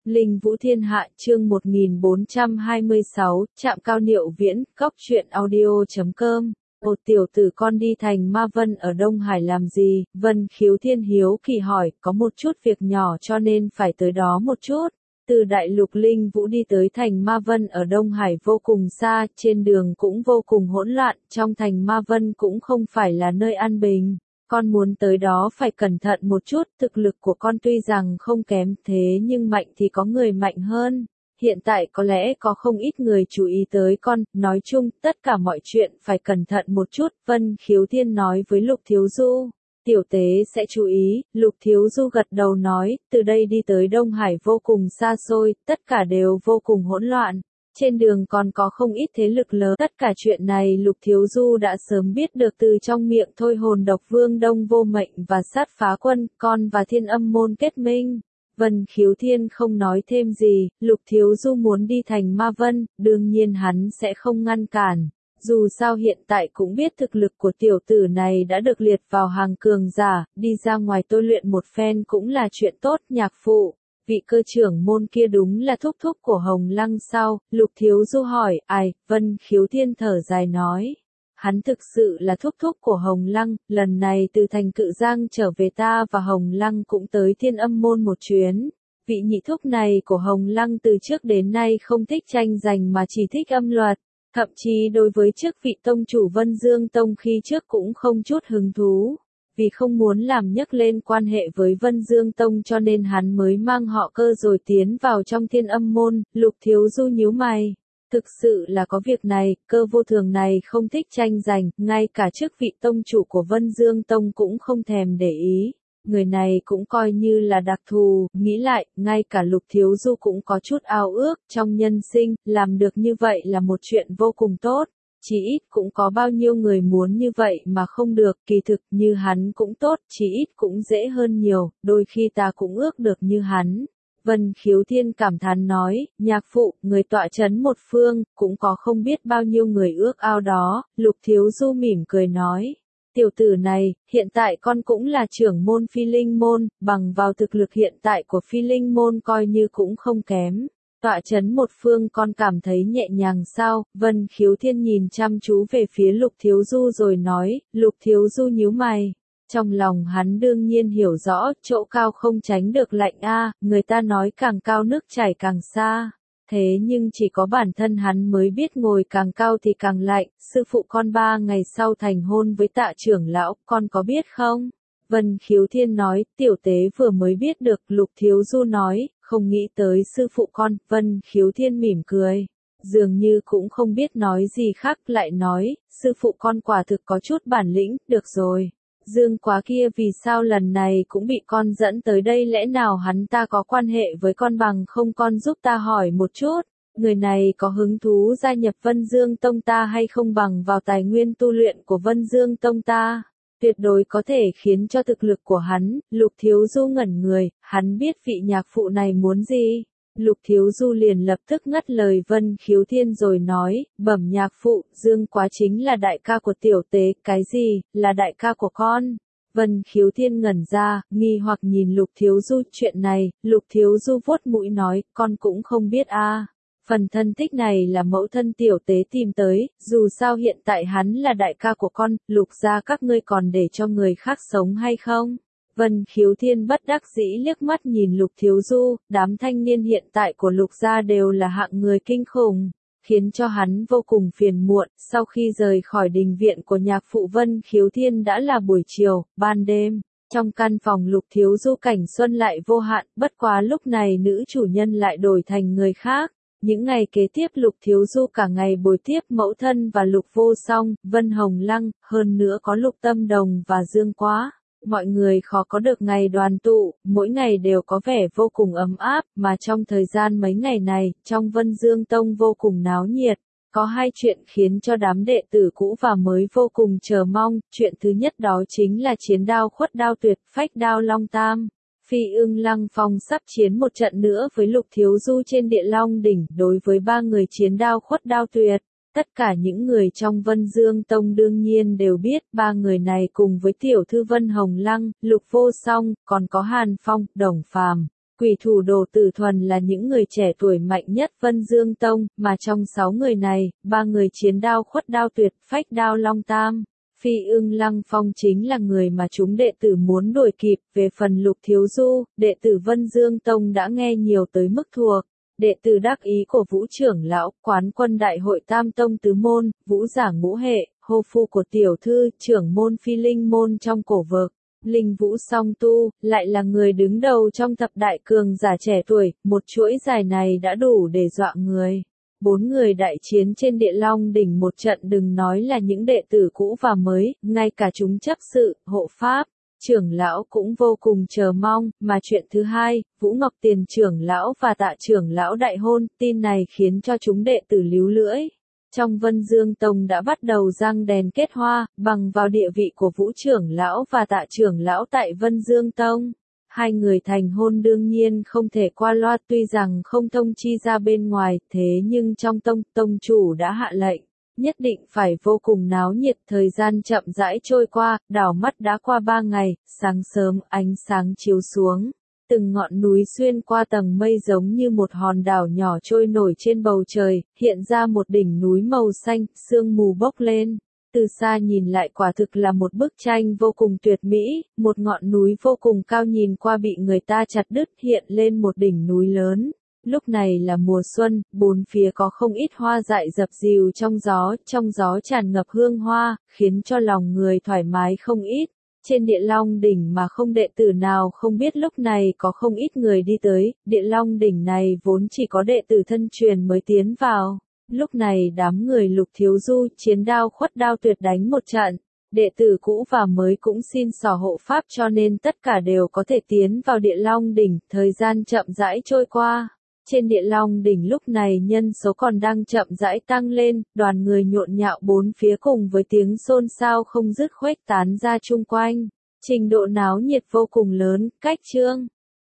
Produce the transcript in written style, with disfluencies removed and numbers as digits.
Linh Vũ Thiên Hạ chương 1426, Trạm Cao Niệu Viễn, Góc truyện audio.com. Một tiểu tử con đi thành Ma Vân ở Đông Hải làm gì? Vân Khiếu Thiên hiếu kỳ hỏi, có một chút việc nhỏ cho nên phải tới đó một chút. Từ Đại Lục Linh Vũ đi tới thành Ma Vân ở Đông Hải vô cùng xa, trên đường cũng vô cùng hỗn loạn, trong thành Ma Vân cũng không phải là nơi an bình. Con muốn tới đó phải cẩn thận một chút, thực lực của con tuy rằng không kém thế nhưng mạnh thì có người mạnh hơn. Hiện tại có lẽ có không ít người chú ý tới con, nói chung tất cả mọi chuyện phải cẩn thận một chút, Vân Khiếu Thiên nói với Lục Thiếu Du. Tiểu tế sẽ chú ý, Lục Thiếu Du gật đầu nói, từ đây đi tới Đông Hải vô cùng xa xôi, tất cả đều vô cùng hỗn loạn. Trên đường còn có không ít thế lực lớn, tất cả chuyện này Lục Thiếu Du đã sớm biết được từ trong miệng Thôi Hồn Độc Vương Đông Vô Mệnh và Sát Phá Quân, con và Thiên Âm Môn kết minh. Vân Khiếu Thiên không nói thêm gì, Lục Thiếu Du muốn đi thành Ma Vân, đương nhiên hắn sẽ không ngăn cản. Dù sao hiện tại cũng biết thực lực của tiểu tử này đã được liệt vào hàng cường giả, đi ra ngoài tôi luyện một phen cũng là chuyện tốt. Nhạc phụ, vị cơ trưởng môn kia đúng là thúc thúc của Hồng Lăng sao? Lục Thiếu Du hỏi. Ai? Vân Khiếu Thiên thở dài nói. Hắn thực sự là thúc thúc của Hồng Lăng, lần này từ thành Cự Giang trở về ta và Hồng Lăng cũng tới Thiên Âm Môn một chuyến. Vị nhị thúc này của Hồng Lăng từ trước đến nay không thích tranh giành mà chỉ thích âm luật. Thậm chí đối với chức vị tông chủ Vân Dương Tông khi trước cũng không chút hứng thú. Vì không muốn làm nhắc lên quan hệ với Vân Dương Tông cho nên hắn mới mang họ Cơ rồi tiến vào trong Thiên Âm Môn. Lục Thiếu Du nhíu mày. Thực sự là có việc này, Cơ vô thường này không thích tranh giành, ngay cả chức vị tông chủ của Vân Dương Tông cũng không thèm để ý. Người này cũng coi như là đặc thù, nghĩ lại, ngay cả Lục Thiếu Du cũng có chút ao ước, trong nhân sinh, làm được như vậy là một chuyện vô cùng tốt. Chỉ ít cũng có bao nhiêu người muốn như vậy mà không được, kỳ thực như hắn cũng tốt, chỉ ít cũng dễ hơn nhiều, đôi khi ta cũng ước được như hắn. Vân Khiếu Thiên cảm thán nói, nhạc phụ, người tọa chấn một phương, cũng có không biết bao nhiêu người ước ao đó. Lục Thiếu Du mỉm cười nói. Tiểu tử này, hiện tại con cũng là trưởng môn Phi Linh Môn, bằng vào thực lực hiện tại của Phi Linh Môn coi như cũng không kém. Tọa chấn một phương con cảm thấy nhẹ nhàng sao? Vân Khiếu Thiên nhìn chăm chú về phía Lục Thiếu Du rồi nói. Lục Thiếu Du nhíu mày. Trong lòng hắn đương nhiên hiểu rõ, chỗ cao không tránh được lạnh a, người ta nói càng cao nước chảy càng xa. Thế nhưng chỉ có bản thân hắn mới biết ngồi càng cao thì càng lạnh. Sư phụ con 3 ngày sau thành hôn với Tạ trưởng lão, con có biết không? Vân Khiếu Thiên nói, tiểu tế vừa mới biết được. Lục Thiếu Du nói, không nghĩ tới sư phụ con. Vân Khiếu Thiên mỉm cười, dường như cũng không biết nói gì khác, lại nói, sư phụ con quả thực có chút bản lĩnh. Được rồi, Dương Quá kia vì sao lần này cũng bị con dẫn tới đây, lẽ nào hắn ta có quan hệ với con? Bằng không con giúp ta hỏi một chút, người này có hứng thú gia nhập Vân Dương Tông ta hay không? Bằng vào tài nguyên tu luyện của Vân Dương Tông ta, tuyệt đối có thể khiến cho thực lực của hắn. Lục Thiếu Du ngẩn người, hắn biết vị nhạc phụ này muốn gì. Lục Thiếu Du liền lập tức ngắt lời Vân Khiếu Thiên rồi nói, bẩm nhạc phụ, Dương Quá chính là đại ca của tiểu tế. Cái gì, là đại ca của con? Vân Khiếu Thiên ngẩn ra, nghi hoặc nhìn Lục Thiếu Du. Chuyện này, Lục Thiếu Du vuốt mũi nói, con cũng không biết a. Phần thân thích này là mẫu thân tiểu tế tìm tới, dù sao hiện tại hắn là đại ca của con. Lục gia các ngươi còn để cho người khác sống hay không? Vân Khiếu Thiên bất đắc dĩ liếc mắt nhìn Lục Thiếu Du, đám thanh niên hiện tại của Lục gia đều là hạng người kinh khủng, khiến cho hắn vô cùng phiền muộn. Sau khi rời khỏi đình viện của nhạc phụ Vân Khiếu Thiên đã là buổi chiều, ban đêm, trong căn phòng Lục Thiếu Du cảnh xuân lại vô hạn, bất quá lúc này nữ chủ nhân lại đổi thành người khác. Những ngày kế tiếp Lục Thiếu Du cả ngày bồi tiếp mẫu thân và Lục Vô Song, Vân Hồng Lăng, hơn nữa có Lục Tâm Đồng và Dương Quá. Mọi người khó có được ngày đoàn tụ, mỗi ngày đều có vẻ vô cùng ấm áp, mà trong thời gian mấy ngày này, trong Vân Dương Tông vô cùng náo nhiệt. Có hai chuyện khiến cho đám đệ tử cũ và mới vô cùng chờ mong. Chuyện thứ nhất đó chính là chiến đao Khuất Đao Tuyệt, Phách Đao Long Tam. Phi Ưng Lăng Phong sắp chiến một trận nữa với Lục Thiếu Du trên Địa Long đỉnh. Đối với ba người chiến đao Khuất Đao Tuyệt, tất cả những người trong Vân Dương Tông đương nhiên đều biết. Ba người này cùng với tiểu thư Vân Hồng Lăng, Lục Vô Song, còn có Hàn Phong, Đồng Phàm, Quỷ thủ Đồ Tử Thuần là những người trẻ tuổi mạnh nhất Vân Dương Tông, mà trong 6 người này, 3 người chiến đao khuất đao tuyệt, phách đao long tam. Phi Ưng Lăng Phong chính là người mà chúng đệ tử muốn đuổi kịp. Về phần Lục Thiếu Du, đệ tử Vân Dương Tông đã nghe nhiều tới mức thuộc. Đệ tử đắc ý của Vũ trưởng lão, quán quân đại hội Tam Tông tứ môn, Vũ giả ngũ hệ, hô phu của tiểu thư, trưởng môn Phi Linh môn trong cổ vực. Linh Vũ Song Tu, lại là người đứng đầu trong thập đại cường giả trẻ tuổi, một chuỗi dài này đã đủ để dọa người. 4 người đại chiến trên Địa Long đỉnh một trận, đừng nói là những đệ tử cũ và mới, ngay cả chúng chấp sự, hộ pháp, trưởng lão cũng vô cùng chờ mong, mà chuyện thứ hai, Vũ Ngọc Tiền trưởng lão và Tạ trưởng lão đại hôn, tin này khiến cho chúng đệ tử líu lưỡi. Trong Vân Dương Tông đã bắt đầu răng đèn kết hoa, bằng vào địa vị của Vũ trưởng lão và Tạ trưởng lão tại Vân Dương Tông. Hai người thành hôn đương nhiên không thể qua loa, tuy rằng không thông chi ra bên ngoài, thế nhưng trong tông chủ đã hạ lệnh, nhất định phải vô cùng náo nhiệt. Thời gian chậm rãi trôi qua, đảo mắt đã qua 3 ngày, sáng sớm ánh sáng chiếu xuống. Từng ngọn núi xuyên qua tầng mây giống như một hòn đảo nhỏ trôi nổi trên bầu trời, hiện ra một đỉnh núi màu xanh, sương mù bốc lên. Từ xa nhìn lại quả thực là một bức tranh vô cùng tuyệt mỹ, một ngọn núi vô cùng cao nhìn qua bị người ta chặt đứt, hiện lên một đỉnh núi lớn. Lúc này là mùa xuân, bốn phía có không ít hoa dại dập dìu trong gió tràn ngập hương hoa, khiến cho lòng người thoải mái không ít. Trên Địa Long đỉnh mà không đệ tử nào không biết lúc này có không ít người đi tới, Địa Long đỉnh này vốn chỉ có đệ tử thân truyền mới tiến vào. Lúc này đám người Lục Thiếu Du chiến đao khuất đao tuyệt đánh một trận, đệ tử cũ và mới cũng xin xỏ hộ pháp cho nên tất cả đều có thể tiến vào Địa Long đỉnh. Thời gian chậm rãi trôi qua, trên Địa Long đỉnh lúc này nhân số còn đang chậm rãi tăng lên, đoàn người nhộn nhạo bốn phía cùng với tiếng xôn xao không dứt khuếch tán ra chung quanh, trình độ náo nhiệt vô cùng lớn. Cách chương